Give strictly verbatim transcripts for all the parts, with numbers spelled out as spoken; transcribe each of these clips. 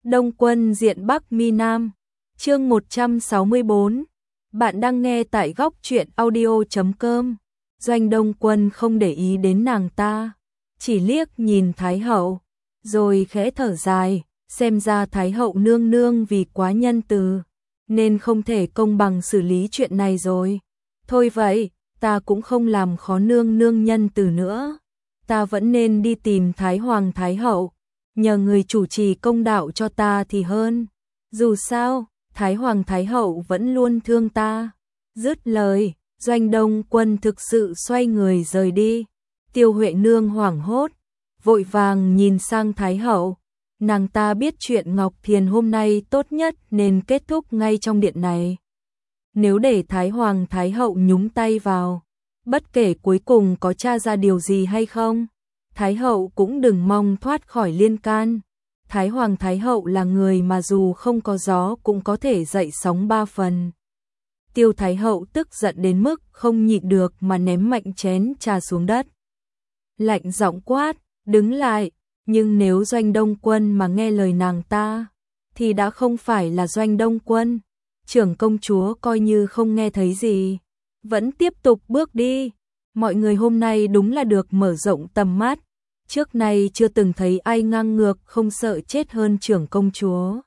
Đông Quân diện Bắc Mi Nam, chương một trăm sáu mươi tư. Bạn đang nghe tại góc truyện audio chấm com. Doanh Đông Quân không để ý đến nàng ta, chỉ liếc nhìn Thái hậu, rồi khẽ thở dài, xem ra Thái hậu nương nương vì quá nhân từ, nên không thể công bằng xử lý chuyện này rồi. Thôi vậy, ta cũng không làm khó nương nương nhân từ nữa. Ta vẫn nên đi tìm Thái Hoàng Thái hậu, nhờ người chủ trì công đạo cho ta thì hơn. Dù sao, Thái Hoàng Thái hậu vẫn luôn thương ta. Dứt lời, Doanh Đông Quân thực sự xoay người rời đi. Tiêu Huệ nương hoảng hốt, vội vàng nhìn sang Thái hậu. Nàng ta biết chuyện Ngọc Thiền hôm nay tốt nhất nên kết thúc ngay trong điện này. Nếu để Thái Hoàng Thái hậu nhúng tay vào, bất kể cuối cùng có tra ra điều gì hay không, Thái hậu cũng đừng mong thoát khỏi liên can. Thái Hoàng Thái hậu là người mà dù không có gió cũng có thể dậy sóng ba phần. Tiêu Thái hậu tức giận đến mức không nhịn được mà ném mạnh chén trà xuống đất. Lạnh giọng quát, đứng lại, nhưng nếu Doanh Đông Quân mà nghe lời nàng ta, thì đã không phải là Doanh Đông Quân. Trưởng công chúa coi như không nghe thấy gì, vẫn tiếp tục bước đi. Mọi người hôm nay đúng là được mở rộng tầm mắt. Trước nay chưa từng thấy ai ngang ngược không sợ chết hơn trưởng công chúa.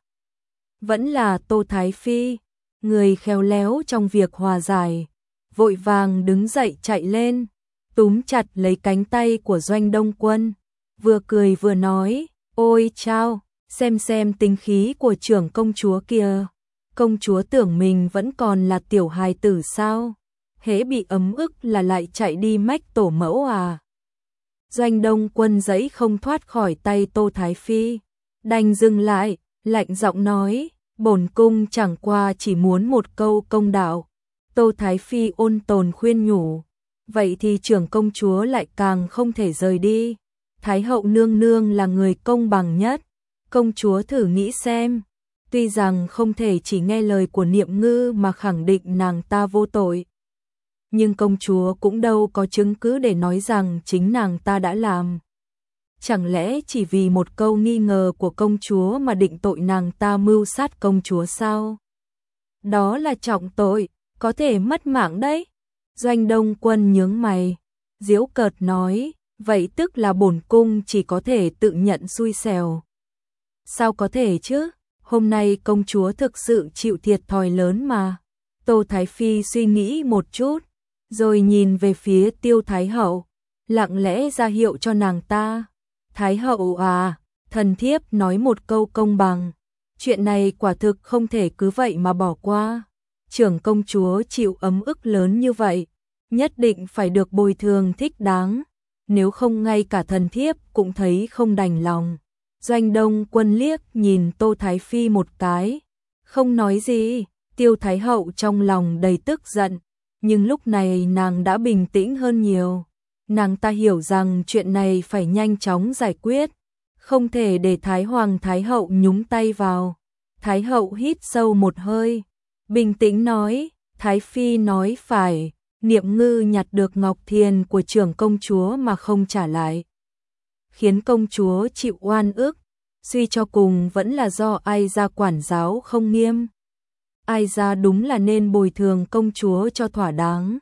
Vẫn là Tô Thái Phi, người khéo léo trong việc hòa giải, vội vàng đứng dậy chạy lên, túm chặt lấy cánh tay của Doanh Đông Quân, vừa cười vừa nói, ôi chao, xem xem tính khí của trưởng công chúa kìa. Công chúa tưởng mình vẫn còn là tiểu hài tử sao? Hễ bị ấm ức là lại chạy đi mách tổ mẫu à? Doanh Đông Quân giãy không thoát khỏi tay Tô Thái Phi, đành dừng lại, lạnh giọng nói, bổn cung chẳng qua chỉ muốn một câu công đạo. Tô Thái Phi ôn tồn khuyên nhủ, vậy thì trưởng công chúa lại càng không thể rời đi. Thái hậu nương nương là người công bằng nhất, công chúa thử nghĩ xem. Tuy rằng không thể chỉ nghe lời của Niệm Ngư mà khẳng định nàng ta vô tội, nhưng công chúa cũng đâu có chứng cứ để nói rằng chính nàng ta đã làm. Chẳng lẽ chỉ vì một câu nghi ngờ của công chúa mà định tội nàng ta mưu sát công chúa sao? Đó là trọng tội, có thể mất mạng đấy. Doanh Đông Quân nhướng mày, giễu cợt nói, vậy tức là bổn cung chỉ có thể tự nhận xui xẻo. Sao có thể chứ? Hôm nay công chúa thực sự chịu thiệt thòi lớn mà. Tô Thái Phi suy nghĩ một chút, rồi nhìn về phía Tiêu Thái hậu, lặng lẽ ra hiệu cho nàng ta. Thái hậu à, thần thiếp nói một câu công bằng, chuyện này quả thực không thể cứ vậy mà bỏ qua. Trưởng công chúa chịu ấm ức lớn như vậy, nhất định phải được bồi thường thích đáng, nếu không ngay cả thần thiếp cũng thấy không đành lòng. Doanh Đông Quân liếc nhìn Tô Thái Phi một cái, không nói gì. Tiêu Thái hậu trong lòng đầy tức giận, nhưng lúc này nàng đã bình tĩnh hơn nhiều. Nàng ta hiểu rằng chuyện này phải nhanh chóng giải quyết, không thể để Thái Hoàng Thái hậu nhúng tay vào. Thái hậu hít sâu một hơi, bình tĩnh nói, Thái Phi nói phải, Niệm Ngư nhặt được Ngọc Thiền của trưởng công chúa mà không trả lại, khiến công chúa chịu oan ức, suy cho cùng vẫn là do Ai Gia quản giáo không nghiêm. Ai Gia đúng là nên bồi thường công chúa cho thỏa đáng.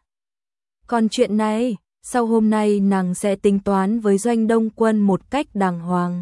Còn chuyện này, sau hôm nay nàng sẽ tính toán với Doanh Đông Quân một cách đàng hoàng.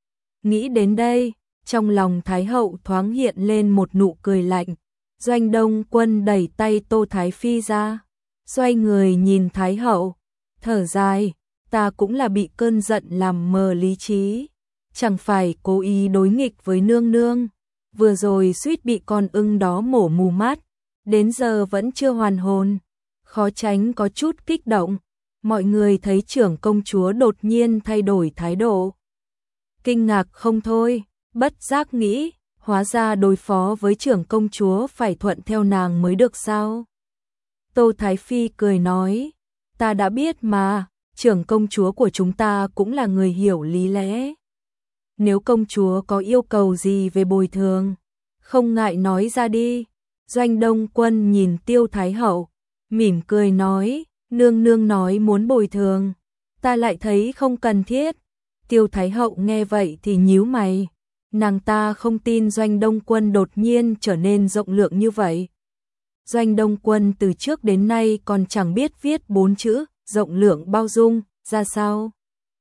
Nghĩ đến đây, trong lòng Thái hậu thoáng hiện lên một nụ cười lạnh. Doanh Đông Quân đẩy tay Tô Thái Phi ra, xoay người nhìn Thái hậu, thở dài, ta cũng là bị cơn giận làm mờ lý trí, chẳng phải cố ý đối nghịch với nương nương, vừa rồi suýt bị con ưng đó mổ mù mắt, đến giờ vẫn chưa hoàn hồn, khó tránh có chút kích động. Mọi người thấy trưởng công chúa đột nhiên thay đổi thái độ, kinh ngạc không thôi, bất giác nghĩ, hóa ra đối phó với trưởng công chúa phải thuận theo nàng mới được sao? Tô Thái Phi cười nói, ta đã biết mà, trưởng công chúa của chúng ta cũng là người hiểu lý lẽ. Nếu công chúa có yêu cầu gì về bồi thường, không ngại nói ra đi. Doanh Đông Quân nhìn Tiêu Thái hậu, mỉm cười nói, nương nương nói muốn bồi thường, ta lại thấy không cần thiết. Tiêu Thái hậu nghe vậy thì nhíu mày, Nàng ta không tin Doanh Đông Quân đột nhiên trở nên rộng lượng như vậy. Doanh Đông Quân từ trước đến nay còn chẳng biết viết bốn chữ, rộng lượng bao dung, ra sao.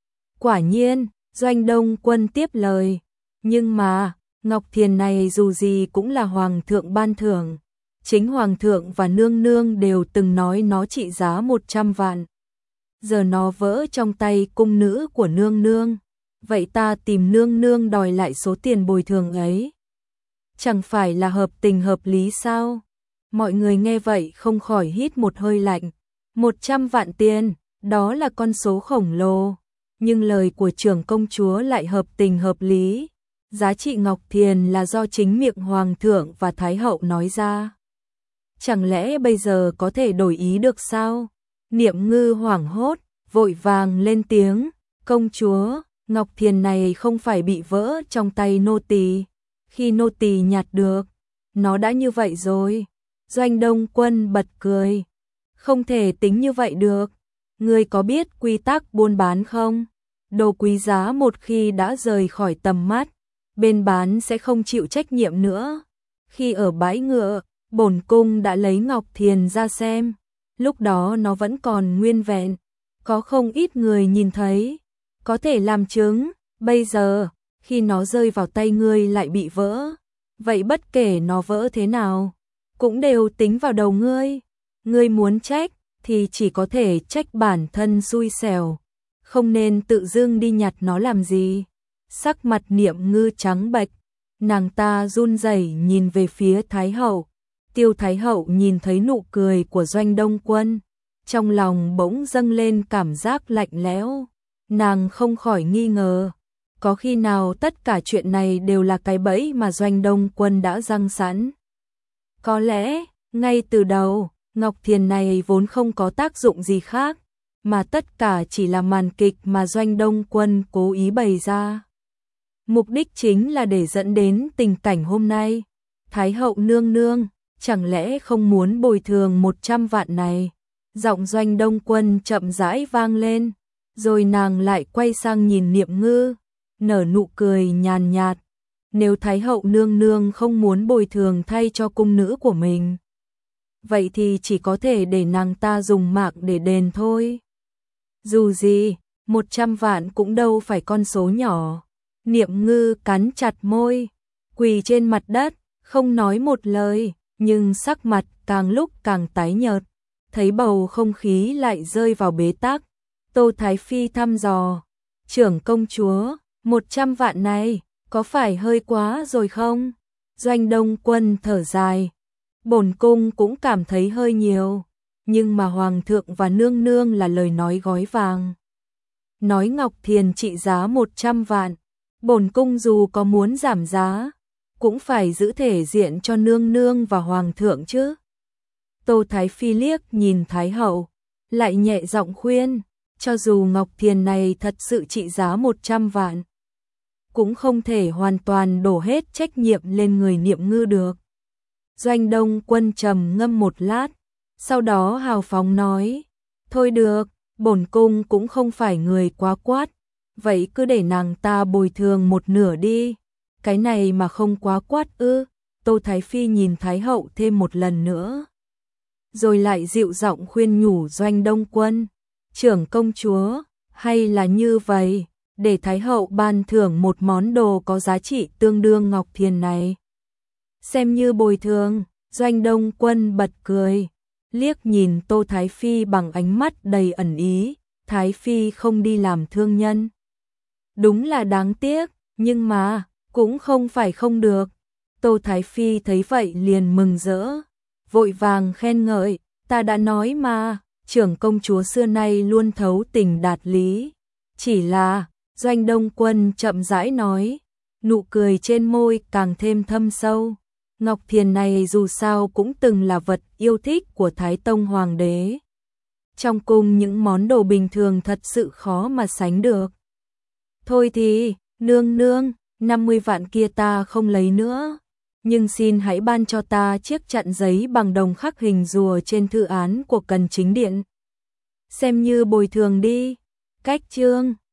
Quả nhiên, Doanh Đông Quân tiếp lời, nhưng mà, Ngọc Thiền này dù gì cũng là Hoàng thượng ban thưởng. Chính Hoàng thượng và Nương Nương đều từng nói nó trị giá một trăm vạn. Giờ nó vỡ trong tay cung nữ của Nương Nương. Vậy ta tìm Nương Nương đòi lại số tiền bồi thường ấy. Chẳng phải là hợp tình hợp lý sao? Mọi người nghe vậy không khỏi hít một hơi lạnh. Một trăm vạn tiền, đó là con số khổng lồ. Nhưng lời của trưởng công chúa lại hợp tình hợp lý. Giá trị Ngọc Thiền là do chính miệng Hoàng thượng và Thái hậu nói ra. Chẳng lẽ bây giờ có thể đổi ý được sao? Niệm Ngư hoảng hốt, vội vàng lên tiếng. Công chúa, Ngọc Thiền này không phải bị vỡ trong tay nô tỳ. Khi nô tỳ nhặt được, nó đã như vậy rồi. Doanh Đông Quân bật cười. Không thể tính như vậy được. Ngươi có biết quy tắc buôn bán không? Đồ quý giá một khi đã rời khỏi tầm mắt, bên bán sẽ không chịu trách nhiệm nữa. Khi ở bãi ngựa, bổn cung đã lấy Ngọc Thiền ra xem. Lúc đó nó vẫn còn nguyên vẹn. Có không ít người nhìn thấy. Có thể làm chứng. Bây giờ, khi nó rơi vào tay ngươi lại bị vỡ. Vậy bất kể nó vỡ thế nào, cũng đều tính vào đầu ngươi. Ngươi muốn trách, thì chỉ có thể trách bản thân xui xẻo. Không nên tự dưng đi nhặt nó làm gì. Sắc mặt Niệm Ngư trắng bệch, nàng ta run rẩy nhìn về phía Thái hậu. Tiêu Thái hậu nhìn thấy nụ cười của Doanh Đông Quân, trong lòng bỗng dâng lên cảm giác lạnh lẽo. Nàng không khỏi nghi ngờ, có khi nào tất cả chuyện này đều là cái bẫy mà Doanh Đông Quân đã giăng sẵn. Có lẽ, ngay từ đầu, Ngọc Thiền này vốn không có tác dụng gì khác, mà tất cả chỉ là màn kịch mà Doanh Đông Quân cố ý bày ra. Mục đích chính là để dẫn đến tình cảnh hôm nay. Thái hậu nương nương, chẳng lẽ không muốn bồi thường một trăm vạn này? Giọng Doanh Đông Quân chậm rãi vang lên, rồi nàng lại quay sang nhìn Niệm Ngư, nở nụ cười nhàn nhạt. Nếu Thái hậu nương nương không muốn bồi thường thay cho cung nữ của mình, vậy thì chỉ có thể để nàng ta dùng mạng để đền thôi. Dù gì, một trăm vạn cũng đâu phải con số nhỏ. Niệm Ngư cắn chặt môi, quỳ trên mặt đất, không nói một lời, nhưng sắc mặt càng lúc càng tái nhợt. Thấy bầu không khí lại rơi vào bế tắc, Tô Thái Phi thăm dò, trưởng công chúa, một trăm vạn này, có phải hơi quá rồi không? Doanh Đông Quân thở dài, bổn cung cũng cảm thấy hơi nhiều, nhưng mà Hoàng thượng và Nương Nương là lời nói gói vàng. Nói Ngọc Thiền trị giá một trăm vạn, bổn cung dù có muốn giảm giá, cũng phải giữ thể diện cho Nương Nương và Hoàng thượng chứ. Tô Thái Phi liếc nhìn Thái hậu, lại nhẹ giọng khuyên, cho dù Ngọc Thiền này thật sự trị giá một trăm vạn, cũng không thể hoàn toàn đổ hết trách nhiệm lên người Niệm Ngư được. Doanh Đông Quân trầm ngâm một lát, sau đó hào phóng nói, thôi được, bổn cung cũng không phải người quá quát, vậy cứ để nàng ta bồi thường một nửa đi. Cái này mà không quá quát ư? Tô Thái Phi nhìn Thái hậu thêm một lần nữa, rồi lại dịu giọng khuyên nhủ Doanh Đông Quân, trưởng công chúa, hay là như vậy, để Thái hậu ban thưởng một món đồ có giá trị tương đương Ngọc Thiền này, xem như bồi thường. Doanh Đông Quân bật cười, liếc nhìn Tô Thái Phi bằng ánh mắt đầy ẩn ý. Thái Phi không đi làm thương nhân, đúng là đáng tiếc, nhưng mà cũng không phải không được. Tô Thái Phi thấy vậy liền mừng rỡ, vội vàng khen ngợi, ta đã nói mà, trưởng công chúa xưa nay luôn thấu tình đạt lý. Chỉ là, Doanh Đông Quân chậm rãi nói, nụ cười trên môi càng thêm thâm sâu. Ngọc Thiền này dù sao cũng từng là vật yêu thích của Thái Tông Hoàng đế. Trong cung những món đồ bình thường thật sự khó mà sánh được. Thôi thì, nương nương, năm mươi vạn kia ta không lấy nữa, nhưng xin hãy ban cho ta chiếc chặn giấy bằng đồng khắc hình rùa trên thư án của Cần Chính Điện, xem như bồi thường đi. Cách chương